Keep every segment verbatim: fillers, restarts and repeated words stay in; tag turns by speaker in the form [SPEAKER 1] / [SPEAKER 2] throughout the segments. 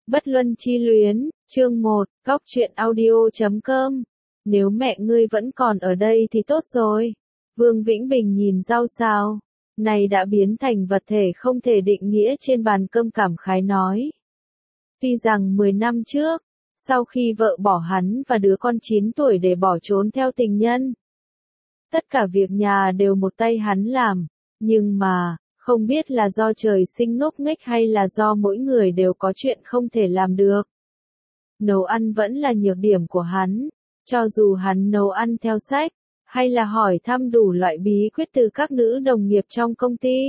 [SPEAKER 1] Bất luân chi luyến, chương một, góc truyện audio chấm com. Nếu mẹ ngươi vẫn còn ở đây thì tốt rồi. Vương Vĩnh Bình nhìn rau xào, này đã biến thành vật thể không thể định nghĩa trên bàn cơm cảm khái nói. Tuy rằng mười năm trước, sau khi vợ bỏ hắn và đứa con chín tuổi để bỏ trốn theo tình nhân, tất cả việc nhà đều một tay hắn làm, nhưng mà, không biết là do trời sinh ngốc nghếch hay là do mỗi người đều có chuyện không thể làm được. Nấu ăn vẫn là nhược điểm của hắn, cho dù hắn nấu ăn theo sách, hay là hỏi thăm đủ loại bí quyết từ các nữ đồng nghiệp trong công ty.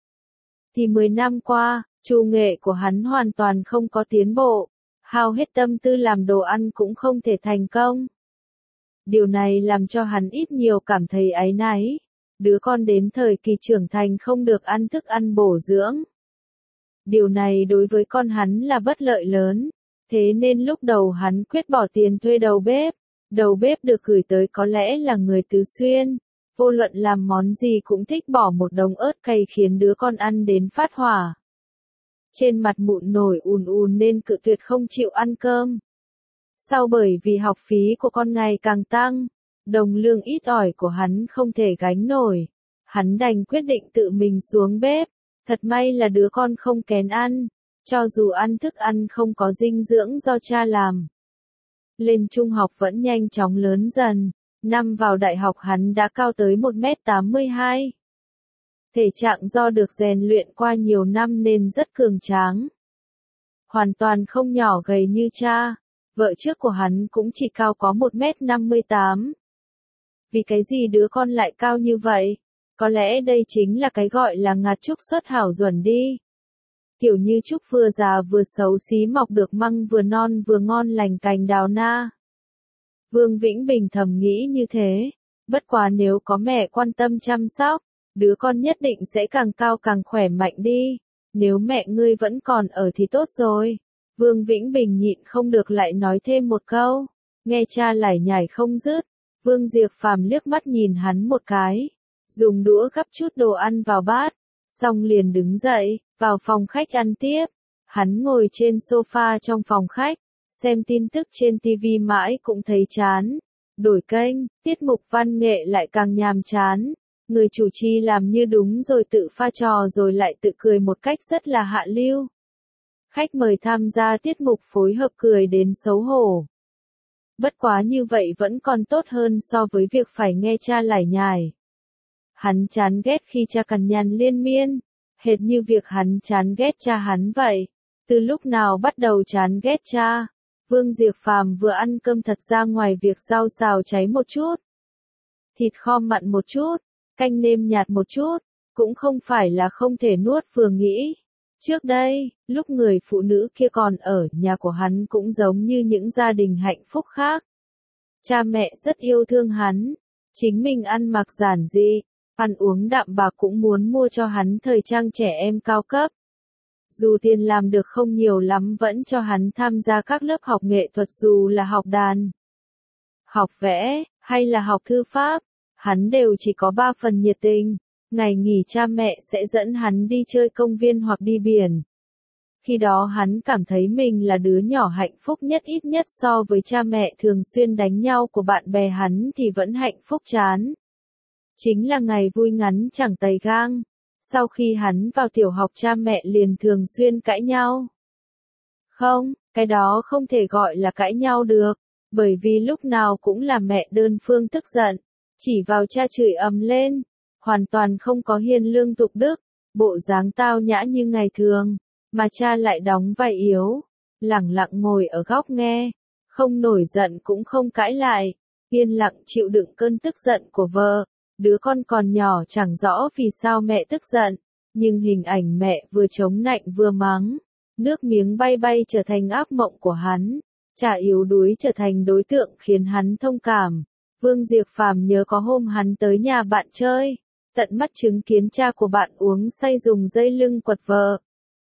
[SPEAKER 1] Thì mười năm qua, chủ nghệ của hắn hoàn toàn không có tiến bộ, hao hết tâm tư làm đồ ăn cũng không thể thành công. Điều này làm cho hắn ít nhiều cảm thấy áy náy. Đứa con đến thời kỳ trưởng thành không được ăn thức ăn bổ dưỡng. Điều này đối với con hắn là bất lợi lớn, thế nên lúc đầu hắn quyết bỏ tiền thuê đầu bếp. Đầu bếp được gửi tới có lẽ là người Tứ Xuyên, vô luận làm món gì cũng thích bỏ một đống ớt cay khiến đứa con ăn đến phát hỏa. Trên mặt mụn nổi ùn ùn nên cự tuyệt không chịu ăn cơm. Sau bởi vì học phí của con ngày càng tăng, đồng lương ít ỏi của hắn không thể gánh nổi. Hắn đành quyết định tự mình xuống bếp. Thật may là đứa con không kén ăn, cho dù ăn thức ăn không có dinh dưỡng do cha làm. Lên trung học vẫn nhanh chóng lớn dần, năm vào đại học hắn đã cao tới một mét tám mươi hai. Thể trạng do được rèn luyện qua nhiều năm nên rất cường tráng. Hoàn toàn không nhỏ gầy như cha, vợ trước của hắn cũng chỉ cao có một mét năm mươi tám. Vì cái gì đứa con lại cao như vậy? Có lẽ đây chính là cái gọi là ngạt trúc xuất hảo duẩn đi. Kiểu như trúc vừa già vừa xấu xí mọc được măng vừa non vừa ngon lành cành đào na. Vương Vĩnh Bình thầm nghĩ như thế. Bất quá nếu có mẹ quan tâm chăm sóc, đứa con nhất định sẽ càng cao càng khỏe mạnh đi. Nếu mẹ ngươi vẫn còn ở thì tốt rồi. Vương Vĩnh Bình nhịn không được lại nói thêm một câu. Nghe cha lải nhải không dứt. Vương Diệp Phàm liếc mắt nhìn hắn một cái, dùng đũa gắp chút đồ ăn vào bát, xong liền đứng dậy, vào phòng khách ăn tiếp. Hắn ngồi trên sofa trong phòng khách, xem tin tức trên tivi mãi cũng thấy chán. Đổi kênh, tiết mục văn nghệ lại càng nhàm chán. Người chủ trì làm như đúng rồi tự pha trò rồi lại tự cười một cách rất là hạ lưu. Khách mời tham gia tiết mục phối hợp cười đến xấu hổ. Bất quá như vậy vẫn còn tốt hơn so với việc phải nghe cha lải nhải. Hắn chán ghét khi cha cằn nhằn liên miên, hệt như việc hắn chán ghét cha hắn vậy. Từ lúc nào bắt đầu chán ghét cha? Vương Diệp Phàm vừa ăn cơm thật ra ngoài việc rau xào cháy một chút, thịt kho mặn một chút, canh nêm nhạt một chút, cũng không phải là không thể nuốt vừa nghĩ. Trước đây, lúc người phụ nữ kia còn ở nhà của hắn cũng giống như những gia đình hạnh phúc khác. Cha mẹ rất yêu thương hắn, chính mình ăn mặc giản dị, ăn uống đạm bạc cũng muốn mua cho hắn thời trang trẻ em cao cấp. Dù tiền làm được không nhiều lắm vẫn cho hắn tham gia các lớp học nghệ thuật dù là học đàn, học vẽ, hay là học thư pháp, hắn đều chỉ có ba phần nhiệt tình. Ngày nghỉ cha mẹ sẽ dẫn hắn đi chơi công viên hoặc đi biển. Khi đó hắn cảm thấy mình là đứa nhỏ hạnh phúc nhất, ít nhất so với cha mẹ thường xuyên đánh nhau của bạn bè hắn thì vẫn hạnh phúc chán. Chính là ngày vui ngắn chẳng tày gang. Sau khi hắn vào tiểu học cha mẹ liền thường xuyên cãi nhau. Không, cái đó không thể gọi là cãi nhau được, bởi vì lúc nào cũng là mẹ đơn phương tức giận, chỉ vào cha chửi ầm lên. Hoàn toàn không có hiền lương tục đức, bộ dáng tao nhã như ngày thường, mà cha lại đóng vai yếu, lẳng lặng ngồi ở góc nghe, không nổi giận cũng không cãi lại, yên lặng chịu đựng cơn tức giận của vợ. Đứa con còn nhỏ chẳng rõ vì sao mẹ tức giận, nhưng hình ảnh mẹ vừa chống nạnh vừa mắng, nước miếng bay bay trở thành ác mộng của hắn, cha yếu đuối trở thành đối tượng khiến hắn thông cảm. Vương Diệp Phàm nhớ có hôm hắn tới nhà bạn chơi, tận mắt chứng kiến cha của bạn uống say dùng dây lưng quật vợ.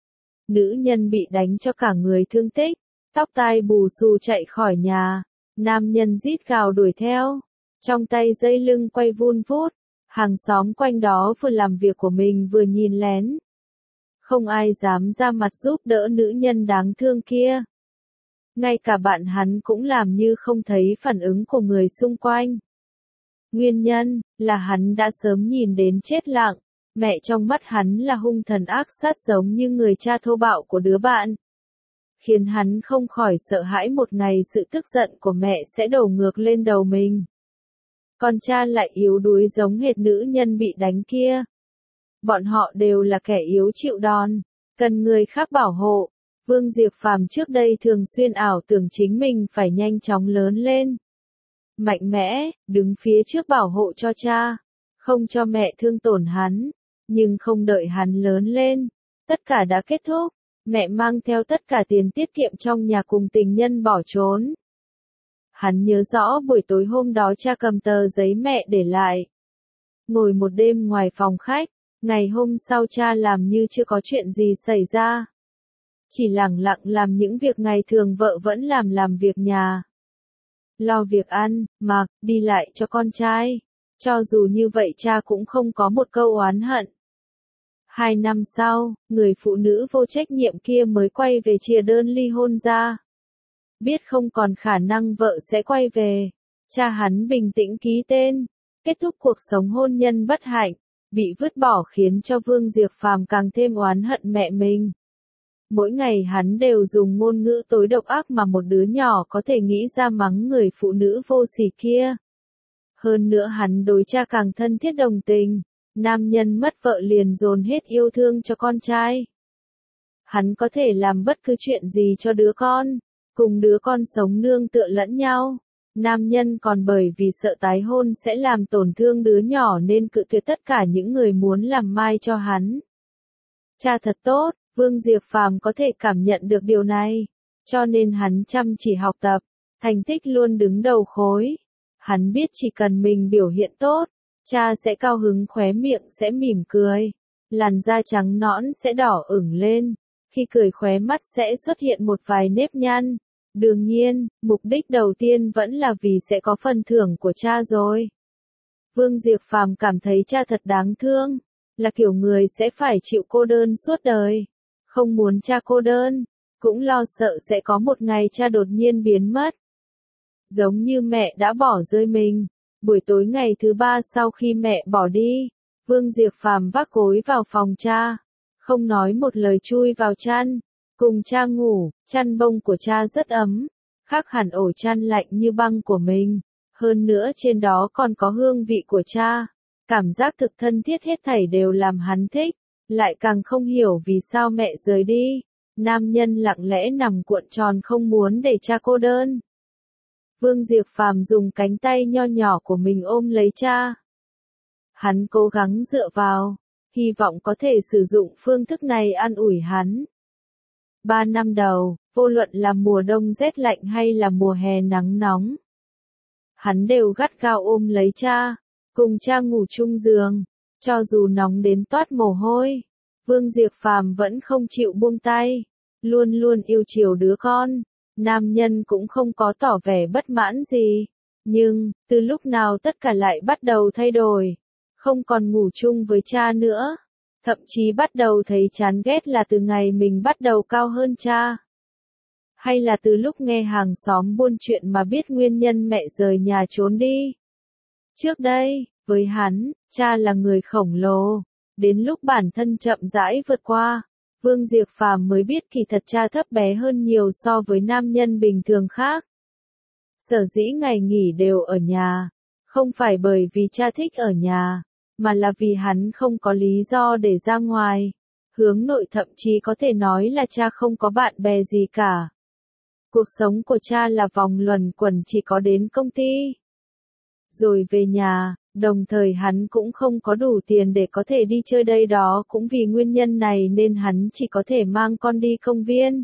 [SPEAKER 1] Nữ nhân bị đánh cho cả người thương tích, tóc tai bù xù chạy khỏi nhà, nam nhân rít gào đuổi theo, trong tay dây lưng quay vun vút, hàng xóm quanh đó vừa làm việc của mình vừa nhìn lén. Không ai dám ra mặt giúp đỡ nữ nhân đáng thương kia. Ngay cả bạn hắn cũng làm như không thấy phản ứng của người xung quanh. Nguyên nhân là hắn đã sớm nhìn đến chết lặng, mẹ trong mắt hắn là hung thần ác sát giống như người cha thô bạo của đứa bạn. Khiến hắn không khỏi sợ hãi một ngày sự tức giận của mẹ sẽ đổ ngược lên đầu mình. Còn cha lại yếu đuối giống hệt nữ nhân bị đánh kia. Bọn họ đều là kẻ yếu chịu đòn, cần người khác bảo hộ. Vương Diệp Phàm trước đây thường xuyên ảo tưởng chính mình phải nhanh chóng lớn lên. Mạnh mẽ, đứng phía trước bảo hộ cho cha, không cho mẹ thương tổn hắn. Nhưng không đợi hắn lớn lên, tất cả đã kết thúc. Mẹ mang theo tất cả tiền tiết kiệm trong nhà cùng tình nhân bỏ trốn. Hắn nhớ rõ buổi tối hôm đó cha cầm tờ giấy mẹ để lại. Ngồi một đêm ngoài phòng khách, ngày hôm sau cha làm như chưa có chuyện gì xảy ra. Chỉ lẳng lặng làm những việc ngày thường vợ vẫn làm làm việc nhà. Lo việc ăn, mặc, đi lại cho con trai. Cho dù như vậy cha cũng không có một câu oán hận. Hai năm sau, người phụ nữ vô trách nhiệm kia mới quay về chia đơn ly hôn ra. Biết không còn khả năng vợ sẽ quay về, cha hắn bình tĩnh ký tên, kết thúc cuộc sống hôn nhân bất hạnh, bị vứt bỏ khiến cho Vương Diệp Phàm càng thêm oán hận mẹ mình. Mỗi ngày hắn đều dùng ngôn ngữ tối độc ác mà một đứa nhỏ có thể nghĩ ra mắng người phụ nữ vô sỉ kia. Hơn nữa hắn đối cha càng thân thiết đồng tình. Nam nhân mất vợ liền dồn hết yêu thương cho con trai. Hắn có thể làm bất cứ chuyện gì cho đứa con, cùng đứa con sống nương tựa lẫn nhau. Nam nhân còn bởi vì sợ tái hôn sẽ làm tổn thương đứa nhỏ nên cự tuyệt tất cả những người muốn làm mai cho hắn. Cha thật tốt, Vương Diệp Phàm có thể cảm nhận được điều này, cho nên hắn chăm chỉ học tập, thành tích luôn đứng đầu khối. Hắn biết chỉ cần mình biểu hiện tốt, cha sẽ cao hứng, khóe miệng sẽ mỉm cười, làn da trắng nõn sẽ đỏ ửng lên, khi cười khóe mắt sẽ xuất hiện một vài nếp nhăn. Đương nhiên, mục đích đầu tiên vẫn là vì sẽ có phần thưởng của cha rồi. Vương Diệp Phàm cảm thấy cha thật đáng thương, là kiểu người sẽ phải chịu cô đơn suốt đời, không muốn cha cô đơn, cũng lo sợ sẽ có một ngày cha đột nhiên biến mất. Giống như mẹ đã bỏ rơi mình. Buổi tối ngày thứ ba sau khi mẹ bỏ đi, Vương Diệp Phàm vác gối vào phòng cha, không nói một lời chui vào chăn, cùng cha ngủ. Chăn bông của cha rất ấm, khác hẳn ổ chăn lạnh như băng của mình, hơn nữa trên đó còn có hương vị của cha, cảm giác thực thân thiết hết thảy đều làm hắn thích, lại càng không hiểu vì sao mẹ rời đi. Nam nhân lặng lẽ nằm cuộn tròn không muốn để cha cô đơn. Vương Diệp Phàm dùng cánh tay nho nhỏ của mình ôm lấy cha. Hắn cố gắng dựa vào, hy vọng có thể sử dụng phương thức này an ủi hắn. Ba năm đầu, vô luận là mùa đông rét lạnh hay là mùa hè nắng nóng, hắn đều gắt gao ôm lấy cha, cùng cha ngủ chung giường, cho dù nóng đến toát mồ hôi, Vương Diệp Phàm vẫn không chịu buông tay, luôn luôn yêu chiều đứa con. Nam nhân cũng không có tỏ vẻ bất mãn gì, nhưng, từ lúc nào tất cả lại bắt đầu thay đổi, không còn ngủ chung với cha nữa, thậm chí bắt đầu thấy chán ghét là từ ngày mình bắt đầu cao hơn cha. Hay là từ lúc nghe hàng xóm buôn chuyện mà biết nguyên nhân mẹ rời nhà trốn đi. Trước đây, với hắn, cha là người khổng lồ, đến lúc bản thân chậm rãi vượt qua, Vương Diệp Phàm mới biết kỳ thật cha thấp bé hơn nhiều so với nam nhân bình thường khác. Sở dĩ ngày nghỉ đều ở nhà, không phải bởi vì cha thích ở nhà, mà là vì hắn không có lý do để ra ngoài. Hướng nội thậm chí có thể nói là cha không có bạn bè gì cả. Cuộc sống của cha là vòng luẩn quẩn chỉ có đến công ty, rồi về nhà. Đồng thời hắn cũng không có đủ tiền để có thể đi chơi đây đó, cũng vì nguyên nhân này nên hắn chỉ có thể mang con đi công viên,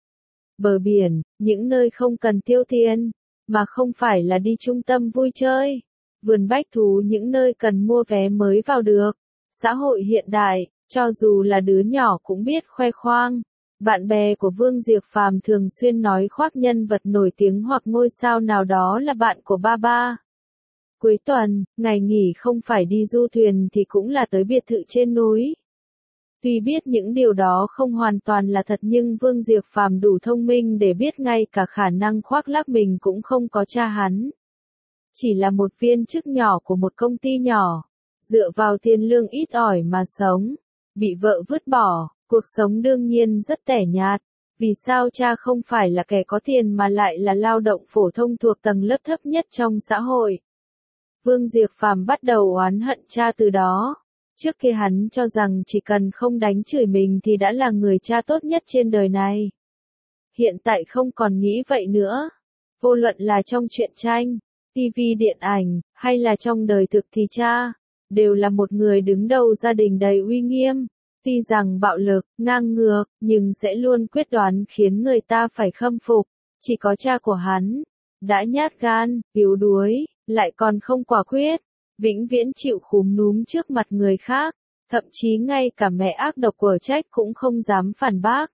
[SPEAKER 1] bờ biển, những nơi không cần tiêu tiền, mà không phải là đi trung tâm vui chơi, vườn bách thú, những nơi cần mua vé mới vào được. Xã hội hiện đại, cho dù là đứa nhỏ cũng biết khoe khoang. Bạn bè của Vương Diệp Phàm thường xuyên nói khoác nhân vật nổi tiếng hoặc ngôi sao nào đó là bạn của ba ba. Cuối tuần, ngày nghỉ không phải đi du thuyền thì cũng là tới biệt thự trên núi. Tuy biết những điều đó không hoàn toàn là thật nhưng Vương Diệp Phàm đủ thông minh để biết ngay cả khả năng khoác lác mình cũng không có cha hắn. Chỉ là một viên chức nhỏ của một công ty nhỏ, dựa vào tiền lương ít ỏi mà sống, bị vợ vứt bỏ, cuộc sống đương nhiên rất tẻ nhạt. Vì sao cha không phải là kẻ có tiền mà lại là lao động phổ thông thuộc tầng lớp thấp nhất trong xã hội? Vương Diệp Phàm bắt đầu oán hận cha từ đó. Trước kia hắn cho rằng chỉ cần không đánh chửi mình thì đã là người cha tốt nhất trên đời này. Hiện tại không còn nghĩ vậy nữa. Vô luận là trong truyện tranh, ti vi điện ảnh, hay là trong đời thực thì cha, đều là một người đứng đầu gia đình đầy uy nghiêm. Tuy rằng bạo lực, ngang ngược, nhưng sẽ luôn quyết đoán khiến người ta phải khâm phục. Chỉ có cha của hắn, đã nhát gan, yếu đuối, lại còn không quả quyết, vĩnh viễn chịu khúm núm trước mặt người khác, thậm chí ngay cả mẹ ác độc của Trách cũng không dám phản bác.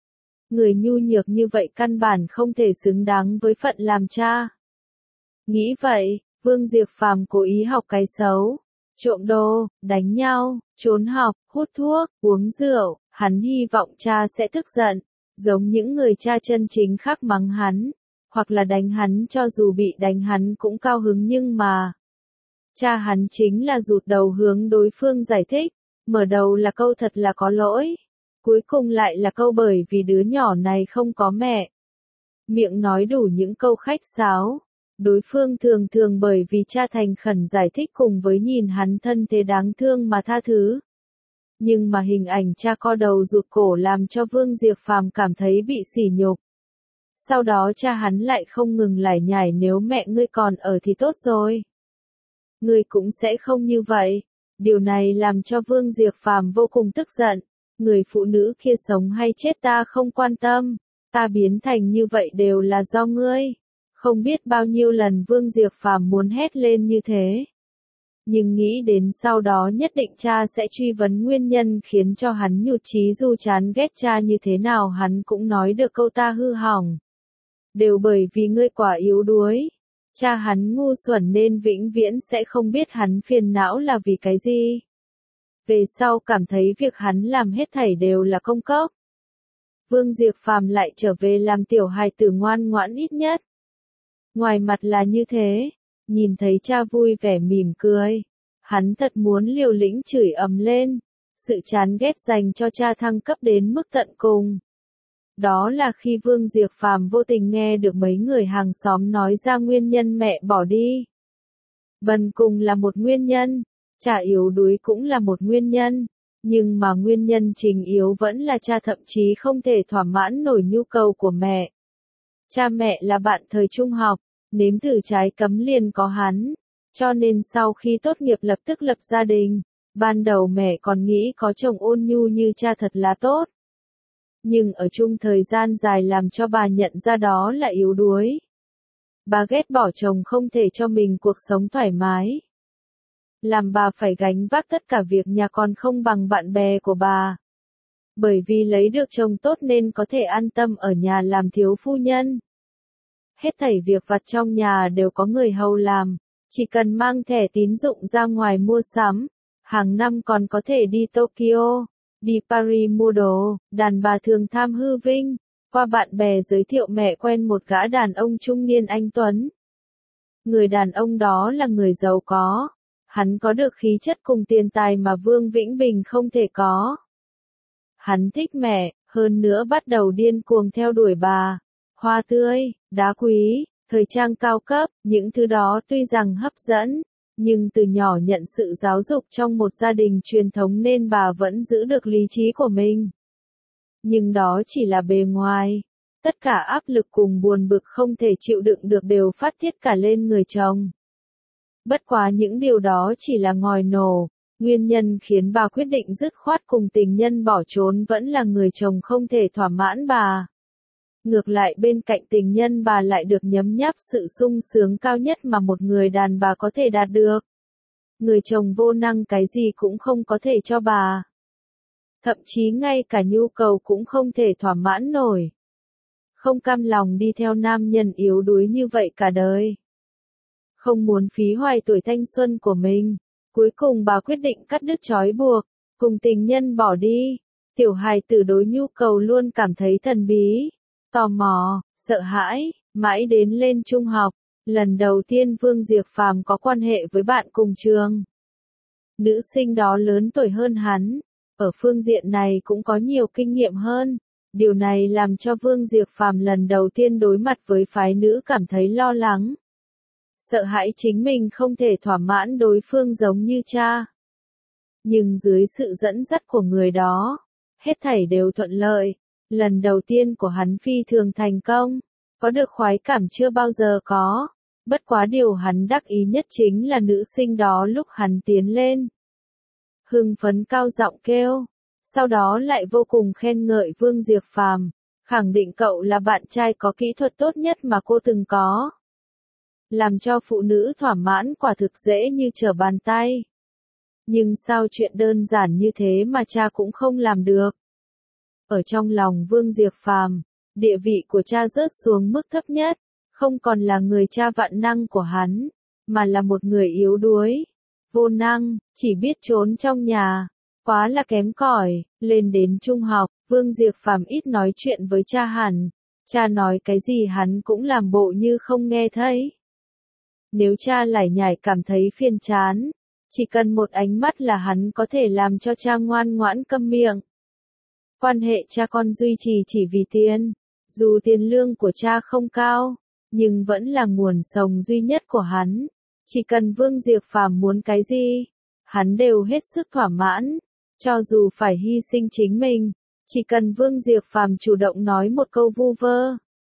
[SPEAKER 1] Người nhu nhược như vậy căn bản không thể xứng đáng với phận làm cha. Nghĩ vậy, Vương Diệp Phàm cố ý học cái xấu, trộm đồ, đánh nhau, trốn học, hút thuốc, uống rượu, hắn hy vọng cha sẽ tức giận, giống những người cha chân chính khác mắng hắn, hoặc là đánh hắn cho dù bị đánh hắn cũng cao hứng nhưng mà. Cha hắn chính là rụt đầu hướng đối phương giải thích, mở đầu là câu thật là có lỗi, cuối cùng lại là câu bởi vì đứa nhỏ này không có mẹ. Miệng nói đủ những câu khách sáo. Đối phương thường thường bởi vì cha thành khẩn giải thích cùng với nhìn hắn thân thế đáng thương mà tha thứ. Nhưng mà hình ảnh cha co đầu rụt cổ làm cho Vương Diệp Phàm cảm thấy bị sỉ nhục. Sau đó cha hắn lại không ngừng lải nhải nếu mẹ ngươi còn ở thì tốt rồi. Ngươi cũng sẽ không như vậy. Điều này làm cho Vương Diệp Phàm vô cùng tức giận. Người phụ nữ kia sống hay chết ta không quan tâm. Ta biến thành như vậy đều là do ngươi. Không biết bao nhiêu lần Vương Diệp Phàm muốn hét lên như thế. Nhưng nghĩ đến sau đó nhất định cha sẽ truy vấn nguyên nhân khiến cho hắn nhụt chí dù chán ghét cha như thế nào hắn cũng nói được câu ta hư hỏng. Đều bởi vì ngươi quả yếu đuối. Cha hắn ngu xuẩn nên vĩnh viễn sẽ không biết hắn phiền não là vì cái gì. Về sau cảm thấy việc hắn làm hết thảy đều là công cốc. Vương Diệp Phàm lại trở về làm tiểu hài tử ngoan ngoãn ít nhất. Ngoài mặt là như thế, nhìn thấy cha vui vẻ mỉm cười, hắn thật muốn liều lĩnh chửi ầm lên, sự chán ghét dành cho cha thăng cấp đến mức tận cùng. Đó là khi Vương Diệp Phàm vô tình nghe được mấy người hàng xóm nói ra nguyên nhân mẹ bỏ đi. Bần cùng là một nguyên nhân, cha yếu đuối cũng là một nguyên nhân, nhưng mà nguyên nhân chính yếu vẫn là cha thậm chí không thể thỏa mãn nổi nhu cầu của mẹ. Cha mẹ là bạn thời trung học, nếm thử trái cấm liền có hắn, cho nên sau khi tốt nghiệp lập tức lập gia đình. Ban đầu mẹ còn nghĩ có chồng ôn nhu như cha thật là tốt. Nhưng ở chung thời gian dài làm cho bà nhận ra đó là yếu đuối. Bà ghét bỏ chồng không thể cho mình cuộc sống thoải mái. Làm bà phải gánh vác tất cả việc nhà còn không bằng bạn bè của bà. Bởi vì lấy được chồng tốt nên có thể an tâm ở nhà làm thiếu phu nhân. Hết thảy việc vặt trong nhà đều có người hầu làm, chỉ cần mang thẻ tín dụng ra ngoài mua sắm, hàng năm còn có thể đi Tokyo, đi Paris mua đồ. Đàn bà thường tham hư vinh, qua bạn bè giới thiệu mẹ quen một gã đàn ông trung niên anh tuấn. Người đàn ông đó là người giàu có, hắn có được khí chất cùng tiền tài mà Vương Vĩnh Bình không thể có. Hắn thích mẹ, hơn nữa bắt đầu điên cuồng theo đuổi bà. Hoa tươi, đá quý, thời trang cao cấp, những thứ đó tuy rằng hấp dẫn, nhưng từ nhỏ nhận sự giáo dục trong một gia đình truyền thống nên bà vẫn giữ được lý trí của mình. Nhưng đó chỉ là bề ngoài. Tất cả áp lực cùng buồn bực không thể chịu đựng được đều phát tiết cả lên người chồng. Bất quá những điều đó chỉ là ngòi nổ. Nguyên nhân khiến bà quyết định dứt khoát cùng tình nhân bỏ trốn vẫn là người chồng không thể thỏa mãn bà. Ngược lại bên cạnh tình nhân bà lại được nhấm nháp sự sung sướng cao nhất mà một người đàn bà có thể đạt được. Người chồng vô năng cái gì cũng không có thể cho bà. Thậm chí ngay cả nhu cầu cũng không thể thỏa mãn nổi. Không cam lòng đi theo nam nhân yếu đuối như vậy cả đời. Không muốn phí hoài tuổi thanh xuân của mình. Cuối cùng bà quyết định cắt đứt trói buộc, cùng tình nhân bỏ đi. Tiểu hài tử đối nhu cầu luôn cảm thấy thần bí, tò mò, sợ hãi, mãi đến lên trung học, lần đầu tiên Vương Diệp Phàm có quan hệ với bạn cùng trường. Nữ sinh đó lớn tuổi hơn hắn, ở phương diện này cũng có nhiều kinh nghiệm hơn. Điều này làm cho Vương Diệp Phàm lần đầu tiên đối mặt với phái nữ cảm thấy lo lắng. Sợ hãi chính mình không thể thỏa mãn đối phương giống như cha. Nhưng dưới sự dẫn dắt của người đó, hết thảy đều thuận lợi. Lần đầu tiên của hắn phi thường thành công, có được khoái cảm chưa bao giờ có. Bất quá điều hắn đắc ý nhất chính là nữ sinh đó lúc hắn tiến lên. Hưng phấn cao giọng kêu, sau đó lại vô cùng khen ngợi Vương Diệp Phàm, khẳng định cậu là bạn trai có kỹ thuật tốt nhất mà cô từng có. Làm cho phụ nữ thỏa mãn quả thực dễ như trở bàn tay. Nhưng sao chuyện đơn giản như thế mà cha cũng không làm được. Ở trong lòng Vương Diệp Phàm, địa vị của cha rớt xuống mức thấp nhất, không còn là người cha vạn năng của hắn, mà là một người yếu đuối, vô năng, chỉ biết trốn trong nhà, quá là kém cỏi. Lên đến trung học, Vương Diệp Phàm ít nói chuyện với cha hẳn, cha nói cái gì hắn cũng làm bộ như không nghe thấy. Nếu cha lải nhải cảm thấy phiền chán, chỉ cần một ánh mắt là hắn có thể làm cho cha ngoan ngoãn câm miệng. Quan hệ cha con duy trì chỉ vì tiền, dù tiền lương của cha không cao, nhưng vẫn là nguồn sống duy nhất của hắn. Chỉ cần Vương Diệp Phàm muốn cái gì, hắn đều hết sức thỏa mãn, cho dù phải hy sinh chính mình, chỉ cần Vương Diệp Phàm chủ động nói một câu vu vơ.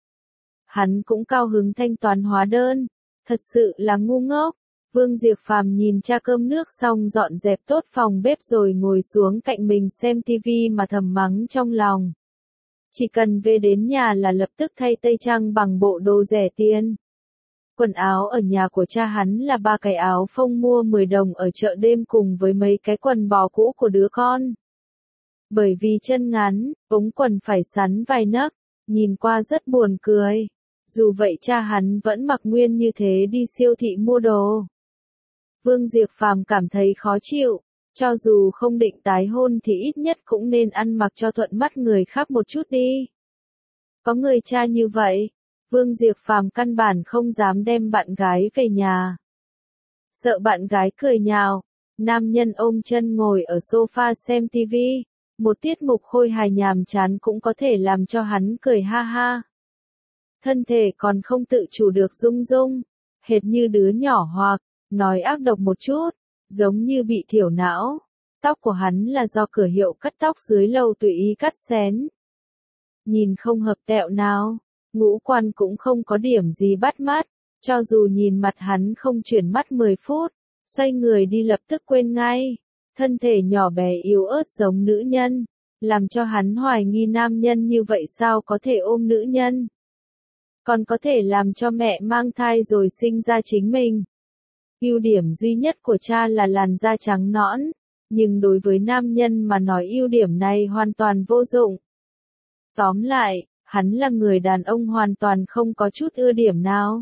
[SPEAKER 1] Hắn cũng cao hứng thanh toán hóa đơn, thật sự là ngu ngốc. Vương Diệp Phàm nhìn cha cơm nước xong dọn dẹp tốt phòng bếp rồi ngồi xuống cạnh mình xem tivi mà thầm mắng trong lòng. Chỉ cần về đến nhà là lập tức thay tây trang bằng bộ đồ rẻ tiền. Quần áo ở nhà của cha hắn là ba cái áo phông mua mười đồng ở chợ đêm cùng với mấy cái quần bò cũ của đứa con. Bởi vì chân ngắn, ống quần phải sắn vài nấc, nhìn qua rất buồn cười. Dù vậy cha hắn vẫn mặc nguyên như thế đi siêu thị mua đồ. Vương Diệp Phàm cảm thấy khó chịu, cho dù không định tái hôn thì ít nhất cũng nên ăn mặc cho thuận mắt người khác một chút đi. Có người cha như vậy, Vương Diệp Phàm căn bản không dám đem bạn gái về nhà. Sợ bạn gái cười nhạo, nam nhân ôm chân ngồi ở sofa xem tivi, một tiết mục khôi hài nhàm chán cũng có thể làm cho hắn cười ha ha. Thân thể còn không tự chủ được rung rung, hệt như đứa nhỏ hoặc, nói ác độc một chút, giống như bị thiểu não. Tóc của hắn là do cửa hiệu cắt tóc dưới lầu tùy ý cắt xén. Nhìn không hợp tẹo nào, ngũ quan cũng không có điểm gì bắt mắt, cho dù nhìn mặt hắn không chuyển mắt mười phút, xoay người đi lập tức quên ngay. Thân thể nhỏ bé yếu ớt giống nữ nhân, làm cho hắn hoài nghi nam nhân như vậy sao có thể ôm nữ nhân. Còn có thể làm cho mẹ mang thai rồi sinh ra chính mình. Ưu điểm duy nhất của cha là làn da trắng nõn, nhưng đối với nam nhân mà nói ưu điểm này hoàn toàn vô dụng. Tóm lại, hắn là người đàn ông hoàn toàn không có chút ưu điểm nào.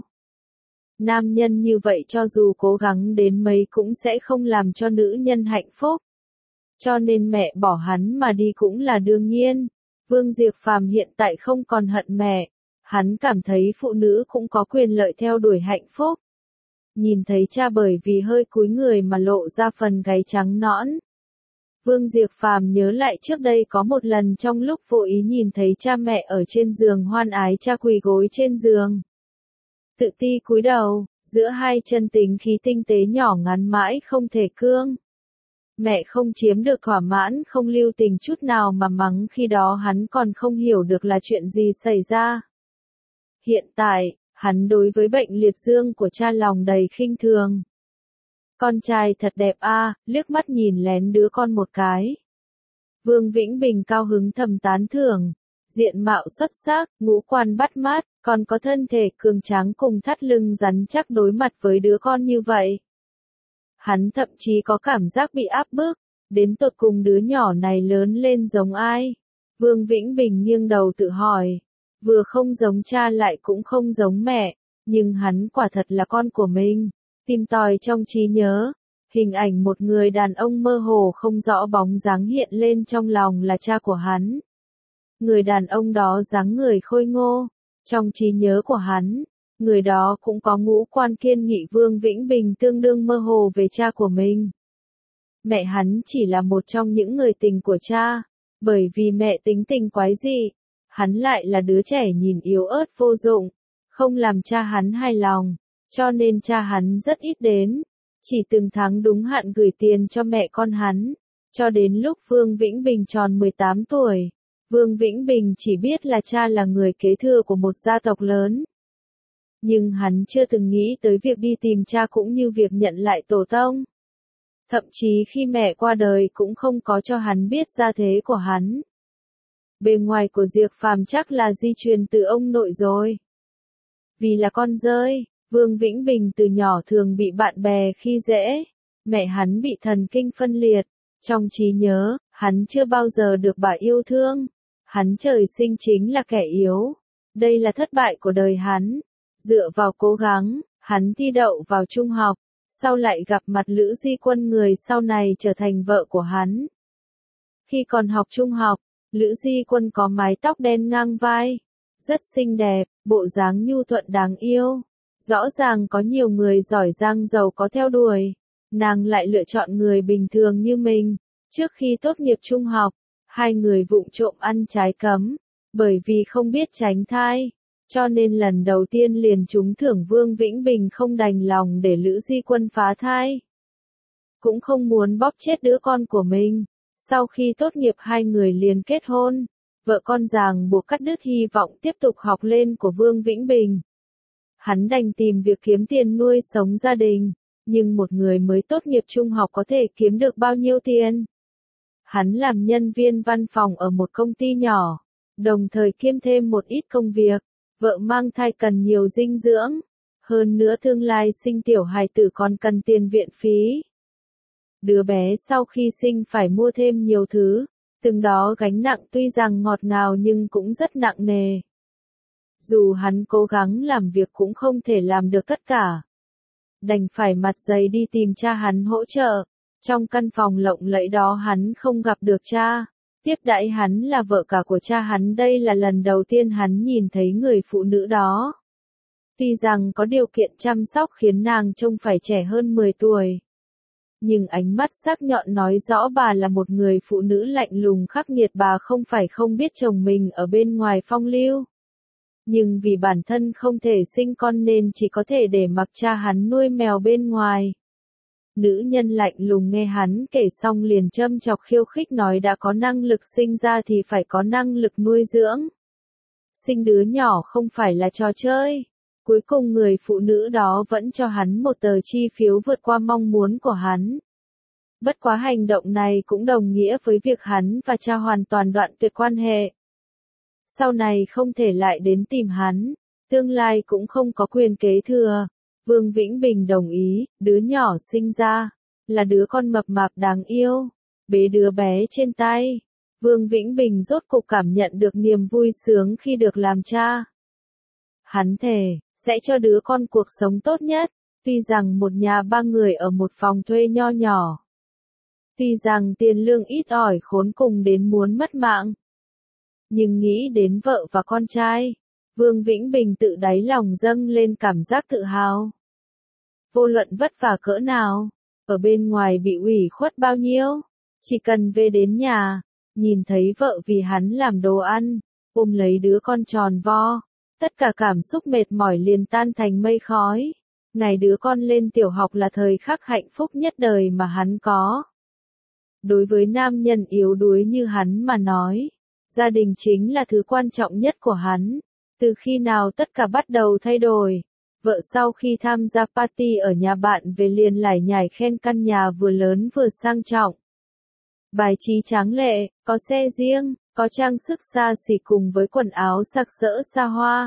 [SPEAKER 1] Nam nhân như vậy cho dù cố gắng đến mấy cũng sẽ không làm cho nữ nhân hạnh phúc. Cho nên mẹ bỏ hắn mà đi cũng là đương nhiên. Vương Diệp Phàm hiện tại không còn hận mẹ, hắn cảm thấy phụ nữ cũng có quyền lợi theo đuổi hạnh phúc. Nhìn thấy cha bởi vì hơi cúi người mà lộ ra phần gáy trắng nõn. Vương Diệp Phàm nhớ lại trước đây có một lần trong lúc vô ý nhìn thấy cha mẹ ở trên giường hoan ái cha quỳ gối trên giường. Tự ti cúi đầu, giữa hai chân tính khí tinh tế nhỏ ngắn mãi không thể cương. Mẹ không chiếm được thỏa mãn không lưu tình chút nào mà mắng khi đó hắn còn không hiểu được là chuyện gì xảy ra. Hiện tại, hắn đối với bệnh liệt dương của cha lòng đầy khinh thường. Con trai thật đẹp a, à, liếc mắt nhìn lén đứa con một cái. Vương Vĩnh Bình cao hứng thầm tán thưởng, diện mạo xuất sắc, ngũ quan bắt mắt, còn có thân thể cường tráng cùng thắt lưng rắn chắc đối mặt với đứa con như vậy. Hắn thậm chí có cảm giác bị áp bức, đến tột cùng đứa nhỏ này lớn lên giống ai? Vương Vĩnh Bình nghiêng đầu tự hỏi, vừa không giống cha lại cũng không giống mẹ, nhưng hắn quả thật là con của mình. Tìm tòi trong trí nhớ, Hình ảnh một người đàn ông mơ hồ không rõ bóng dáng hiện lên trong lòng là cha của hắn. Người đàn ông đó dáng người khôi ngô, trong trí nhớ của hắn, người đó cũng có ngũ quan kiên nghị. Vương Vĩnh Bình tương đương mơ hồ về cha của mình. Mẹ hắn chỉ là một trong những người tình của cha, bởi vì mẹ tính tình quái dị, hắn lại là đứa trẻ nhìn yếu ớt vô dụng, không làm cha hắn hài lòng, cho nên cha hắn rất ít đến, chỉ từng tháng đúng hạn gửi tiền cho mẹ con hắn, cho đến lúc Vương Vĩnh Bình tròn mười tám tuổi. Vương Vĩnh Bình chỉ biết là cha là người kế thừa của một gia tộc lớn. Nhưng hắn chưa từng nghĩ tới việc đi tìm cha cũng như việc nhận lại tổ tông. Thậm chí khi mẹ qua đời cũng không có cho hắn biết gia thế của hắn. Bề ngoài của Diệp Phàm chắc là di truyền từ ông nội rồi. Vì là con rơi, Vương Vĩnh Bình từ nhỏ thường bị bạn bè khi dễ. Mẹ hắn bị thần kinh phân liệt. Trong trí nhớ, hắn chưa bao giờ được bà yêu thương. Hắn trời sinh chính là kẻ yếu. Đây là thất bại của đời hắn. Dựa vào cố gắng, hắn thi đậu vào trung học. Sau lại gặp mặt Lữ Di Quân, người sau này trở thành vợ của hắn. Khi còn học trung học, Lữ Di Quân có mái tóc đen ngang vai. Rất xinh đẹp, bộ dáng nhu thuận đáng yêu. Rõ ràng có nhiều người giỏi giang giàu có theo đuổi. Nàng lại lựa chọn người bình thường như mình. Trước khi tốt nghiệp trung học, hai người vụng trộm ăn trái cấm. Bởi vì không biết tránh thai. Cho nên lần đầu tiên liền trúng thưởng. Vương Vĩnh Bình không đành lòng để Lữ Di Quân phá thai. Cũng không muốn bóp chết đứa con của mình. Sau khi tốt nghiệp hai người liền kết hôn. Vợ con ràng buộc cắt đứt hy vọng tiếp tục học lên của Vương Vĩnh Bình. Hắn đành tìm việc kiếm tiền nuôi sống gia đình. Nhưng một người mới tốt nghiệp trung học có thể kiếm được bao nhiêu tiền? Hắn làm nhân viên văn phòng ở một công ty nhỏ. Đồng thời kiêm thêm một ít công việc. Vợ mang thai cần nhiều dinh dưỡng. Hơn nữa tương lai sinh tiểu hài tử còn cần tiền viện phí. Đứa bé sau khi sinh phải mua thêm nhiều thứ. Từng đó gánh nặng tuy rằng ngọt ngào nhưng cũng rất nặng nề. Dù hắn cố gắng làm việc cũng không thể làm được tất cả. Đành phải mặt dày đi tìm cha hắn hỗ trợ. Trong căn phòng lộng lẫy đó hắn không gặp được cha. Tiếp đãi hắn là vợ cả của cha hắn. Đây là lần đầu tiên hắn nhìn thấy người phụ nữ đó. Tuy rằng có điều kiện chăm sóc khiến nàng trông phải trẻ hơn mười tuổi. Nhưng ánh mắt sắc nhọn nói rõ bà là một người phụ nữ lạnh lùng khắc nghiệt. Bà không phải không biết chồng mình ở bên ngoài phong lưu. Nhưng vì bản thân không thể sinh con nên chỉ có thể để mặc cha hắn nuôi mèo bên ngoài. Nữ nhân lạnh lùng nghe hắn kể xong liền châm chọc khiêu khích nói đã có năng lực sinh ra thì phải có năng lực nuôi dưỡng. Sinh đứa nhỏ không phải là trò chơi. Cuối cùng người phụ nữ đó vẫn cho hắn một tờ chi phiếu vượt qua mong muốn của hắn. Bất quá hành động này cũng đồng nghĩa với việc hắn và cha hoàn toàn đoạn tuyệt quan hệ. Sau này không thể lại đến tìm hắn, tương lai cũng không có quyền kế thừa. Vương Vĩnh Bình đồng ý, đứa nhỏ sinh ra, là đứa con mập mạp đáng yêu, bế đứa bé trên tay. Vương Vĩnh Bình rốt cục cảm nhận được niềm vui sướng khi được làm cha. Hắn thề, sẽ cho đứa con cuộc sống tốt nhất, tuy rằng một nhà ba người ở một phòng thuê nho nhỏ. Tuy rằng tiền lương ít ỏi khốn cùng đến muốn mất mạng. Nhưng nghĩ đến vợ và con trai, Vương Vĩnh Bình tự đáy lòng dâng lên cảm giác tự hào. Vô luận vất vả cỡ nào, ở bên ngoài bị ủy khuất bao nhiêu, chỉ cần về đến nhà, nhìn thấy vợ vì hắn làm đồ ăn, ôm lấy đứa con tròn vo, tất cả cảm xúc mệt mỏi liền tan thành mây khói. Ngày đứa con lên tiểu học là thời khắc hạnh phúc nhất đời mà hắn có. Đối với nam nhân yếu đuối như hắn mà nói, gia đình chính là thứ quan trọng nhất của hắn. Từ khi nào tất cả bắt đầu thay đổi, vợ sau khi tham gia party ở nhà bạn về liền lải nhải khen căn nhà vừa lớn vừa sang trọng. Bài trí tráng lệ, có xe riêng, có trang sức xa xỉ cùng với quần áo sặc sỡ xa hoa.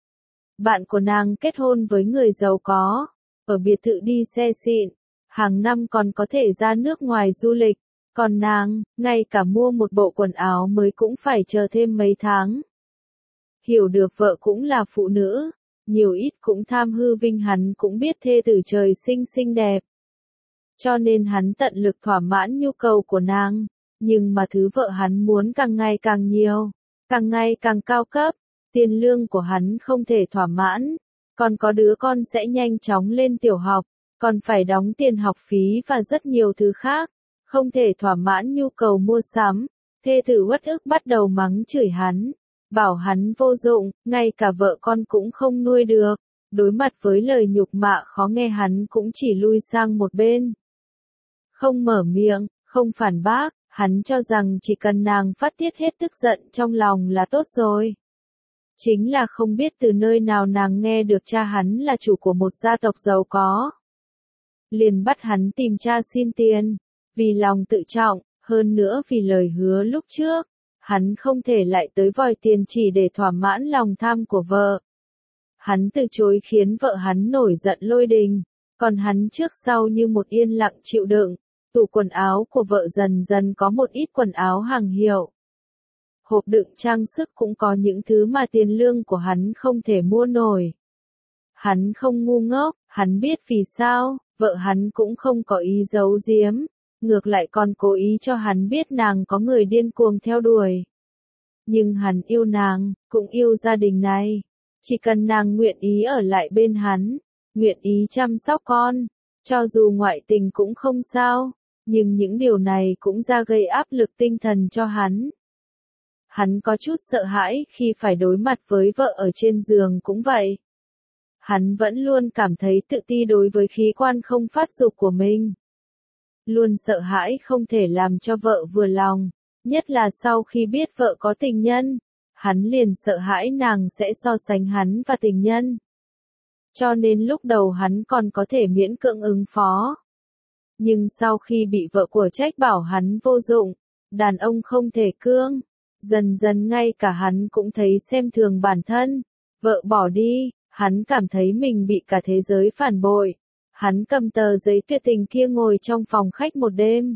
[SPEAKER 1] Bạn của nàng kết hôn với người giàu có, ở biệt thự đi xe xịn, hàng năm còn có thể ra nước ngoài du lịch. Còn nàng, ngay cả mua một bộ quần áo mới cũng phải chờ thêm mấy tháng. Hiểu được vợ cũng là phụ nữ, nhiều ít cũng tham hư vinh hắn cũng biết thê tử trời sinh xinh đẹp. cho nên hắn tận lực thỏa mãn nhu cầu của nàng, nhưng mà thứ vợ hắn muốn càng ngày càng nhiều, càng ngày càng cao cấp, tiền lương của hắn không thể thỏa mãn, còn có đứa con sẽ nhanh chóng lên tiểu học, còn phải đóng tiền học phí và rất nhiều thứ khác, không thể thỏa mãn nhu cầu mua sắm, thê tử uất ức bắt đầu mắng chửi hắn, bảo hắn vô dụng, ngay cả vợ con cũng không nuôi được, đối mặt với lời nhục mạ khó nghe hắn cũng chỉ lui sang một bên. Không mở miệng, không phản bác, hắn cho rằng chỉ cần nàng phát tiết hết tức giận trong lòng là tốt rồi. Chính là không biết từ nơi nào nàng nghe được cha hắn là chủ của một gia tộc giàu có. Liền bắt hắn tìm cha xin tiền, vì lòng tự trọng, hơn nữa vì lời hứa lúc trước, hắn không thể lại tới vòi tiền chỉ để thỏa mãn lòng tham của vợ. Hắn từ chối khiến vợ hắn nổi giận lôi đình, còn hắn trước sau như một yên lặng chịu đựng, tủ quần áo của vợ dần dần có một ít quần áo hàng hiệu. Hộp đựng trang sức cũng có những thứ mà tiền lương của hắn không thể mua nổi. Hắn không ngu ngốc, hắn biết vì sao, vợ hắn cũng không có ý giấu giếm, ngược lại còn cố ý cho hắn biết nàng có người điên cuồng theo đuổi. Nhưng hắn yêu nàng, cũng yêu gia đình này. Chỉ cần nàng nguyện ý ở lại bên hắn, nguyện ý chăm sóc con, cho dù ngoại tình cũng không sao, nhưng những điều này cũng ra gây áp lực tinh thần cho hắn. Hắn có chút sợ hãi khi phải đối mặt với vợ ở trên giường cũng vậy. Hắn vẫn luôn cảm thấy tự ti đối với khí quan không phát dục của mình. Luôn sợ hãi không thể làm cho vợ vừa lòng, nhất là sau khi biết vợ có tình nhân, hắn liền sợ hãi nàng sẽ so sánh hắn và tình nhân. Cho nên lúc đầu hắn còn có thể miễn cưỡng ứng phó. Nhưng sau khi bị vợ của trách bảo hắn vô dụng, đàn ông không thể cương, dần dần ngay cả hắn cũng thấy xem thường bản thân, vợ bỏ đi, hắn cảm thấy mình bị cả thế giới phản bội. Hắn cầm tờ giấy tuyệt tình kia ngồi trong phòng khách một đêm.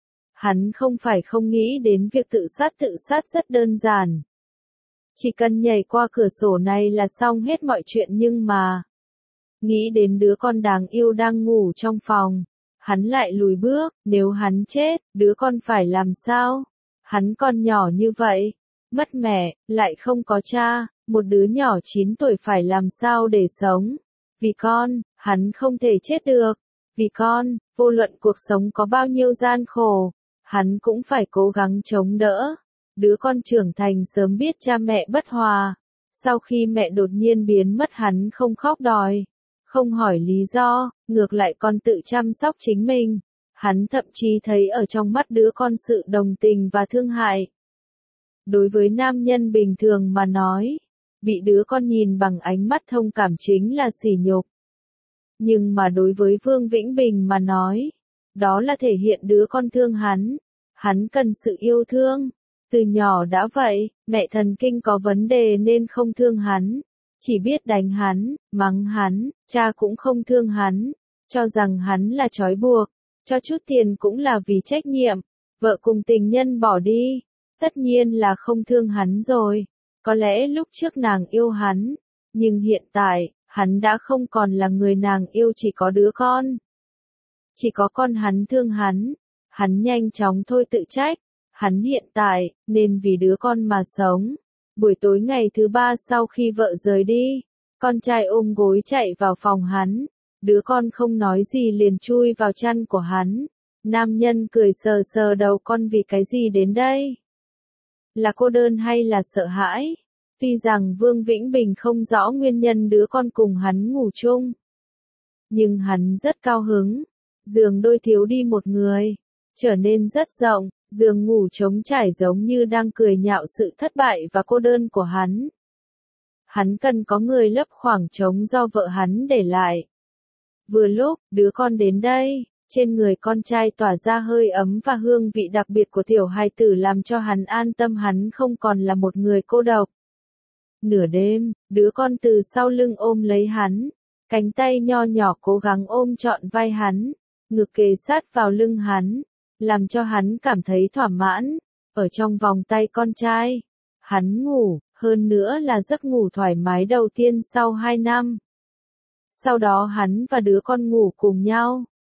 [SPEAKER 1] Hắn không phải không nghĩ đến việc tự sát tự sát rất đơn giản. Chỉ cần nhảy qua cửa sổ này là xong hết mọi chuyện nhưng mà... Nghĩ đến đứa con đáng yêu đang ngủ trong phòng, hắn lại lùi bước, nếu hắn chết, đứa con phải làm sao? Hắn còn nhỏ như vậy, mất mẹ, lại không có cha, một đứa nhỏ chín tuổi phải làm sao để sống? Vì con, hắn không thể chết được. Vì con, vô luận cuộc sống có bao nhiêu gian khổ, hắn cũng phải cố gắng chống đỡ. Đứa con trưởng thành sớm biết cha mẹ bất hòa. Sau khi mẹ đột nhiên biến mất hắn không khóc đòi, không hỏi lý do, ngược lại còn tự chăm sóc chính mình. Hắn thậm chí thấy ở trong mắt đứa con sự đồng tình và thương hại. Đối với nam nhân bình thường mà nói, bị đứa con nhìn bằng ánh mắt thông cảm chính là sỉ nhục. Nhưng mà đối với Vương Vĩnh Bình mà nói, đó là thể hiện đứa con thương hắn. Hắn cần sự yêu thương. Từ nhỏ đã vậy, mẹ thần kinh có vấn đề nên không thương hắn. Chỉ biết đánh hắn, mắng hắn, cha cũng không thương hắn. Cho rằng hắn là trói buộc. Cho chút tiền cũng là vì trách nhiệm. Vợ cùng tình nhân bỏ đi. Tất nhiên là không thương hắn rồi. Có lẽ lúc trước nàng yêu hắn. Nhưng hiện tại, hắn đã không còn là người nàng yêu chỉ có đứa con. Chỉ có con hắn thương hắn. Hắn nhanh chóng thôi tự trách. Hắn hiện tại, nên vì đứa con mà sống. Buổi tối ngày thứ ba sau khi vợ rời đi, con trai ôm gối chạy vào phòng hắn. Đứa con không nói gì liền chui vào chăn của hắn. Nam nhân cười sờ sờ đầu con vì cái gì đến đây? Là cô đơn hay là sợ hãi? Tuy rằng Vương Vĩnh Bình không rõ nguyên nhân đứa con cùng hắn ngủ chung. Nhưng hắn rất cao hứng. Giường đôi thiếu đi một người. Trở nên rất rộng, giường ngủ trống trải giống như đang cười nhạo sự thất bại và cô đơn của hắn. Hắn cần có người lấp khoảng trống do vợ hắn để lại. Vừa lúc, đứa con đến đây, trên người con trai tỏa ra hơi ấm và hương vị đặc biệt của tiểu hài tử làm cho hắn an tâm hắn không còn là một người cô độc. Nửa đêm, đứa con từ sau lưng ôm lấy hắn, cánh tay nho nhỏ cố gắng ôm trọn vai hắn, ngực kề sát vào lưng hắn, làm cho hắn cảm thấy thỏa mãn, ở trong vòng tay con trai. Hắn ngủ, hơn nữa là giấc ngủ thoải mái đầu tiên sau hai năm. Sau đó hắn và đứa con ngủ cùng nhau,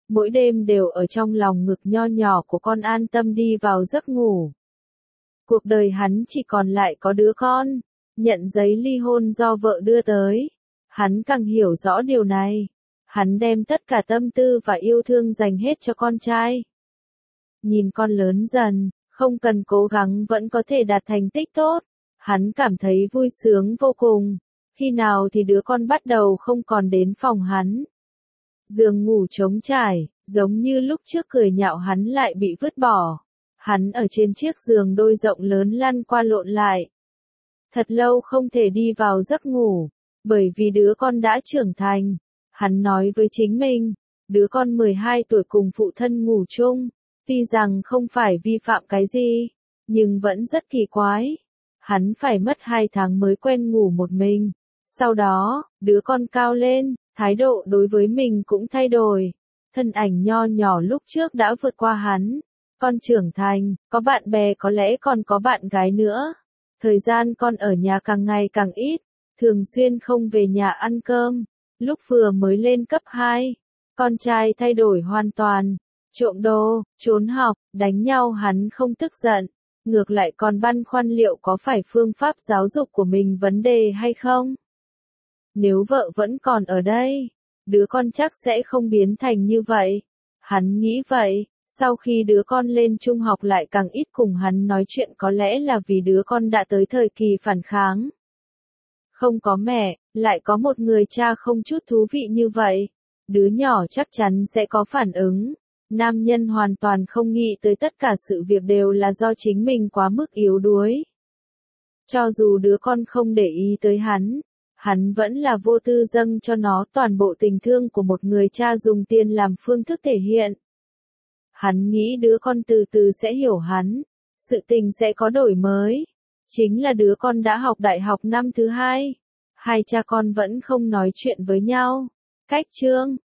[SPEAKER 1] mỗi đêm đều ở trong lòng ngực nho nhỏ của con an tâm đi vào giấc ngủ. Cuộc đời hắn chỉ còn lại có đứa con, nhận giấy ly hôn do vợ đưa tới. Hắn càng hiểu rõ điều này. Hắn đem tất cả tâm tư và yêu thương dành hết cho con trai. Nhìn con lớn dần, không cần cố gắng vẫn có thể đạt thành tích tốt. Hắn cảm thấy vui sướng vô cùng. Khi nào thì đứa con bắt đầu không còn đến phòng hắn. Giường ngủ trống trải, giống như lúc trước cười nhạo hắn lại bị vứt bỏ. Hắn ở trên chiếc giường đôi rộng lớn lăn qua lộn lại. Thật lâu không thể đi vào giấc ngủ, bởi vì đứa con đã trưởng thành. Hắn nói với chính mình, đứa con mười hai tuổi cùng phụ thân ngủ chung, tuy rằng không phải vi phạm cái gì, nhưng vẫn rất kỳ quái. Hắn phải mất hai tháng mới quen ngủ một mình. Sau đó, đứa con cao lên, thái độ đối với mình cũng thay đổi. Thân ảnh nho nhỏ lúc trước đã vượt qua hắn. Con trưởng thành, có bạn bè có lẽ còn có bạn gái nữa. Thời gian con ở nhà càng ngày càng ít, thường xuyên không về nhà ăn cơm. Lúc vừa mới lên cấp hai, con trai thay đổi hoàn toàn. Trộm đồ, trốn học, đánh nhau hắn không tức giận. Ngược lại còn băn khoăn liệu có phải phương pháp giáo dục của mình vấn đề hay không. Nếu vợ vẫn còn ở đây, đứa con chắc sẽ không biến thành như vậy. Hắn nghĩ vậy, sau khi đứa con lên trung học lại càng ít cùng hắn nói chuyện, có lẽ là vì đứa con đã tới thời kỳ phản kháng. Không có mẹ, lại có một người cha không chút thú vị như vậy. Đứa nhỏ chắc chắn sẽ có phản ứng. Nam nhân hoàn toàn không nghĩ tới tất cả sự việc đều là do chính mình quá mức yếu đuối. Cho dù đứa con không để ý tới hắn, hắn vẫn là vô tư dâng cho nó toàn bộ tình thương của một người cha dùng tiền làm phương thức thể hiện. Hắn nghĩ đứa con từ từ sẽ hiểu hắn, sự tình sẽ có đổi mới. Chính là đứa con đã học đại học năm thứ hai. Hai cha con vẫn không nói chuyện với nhau. Cách chương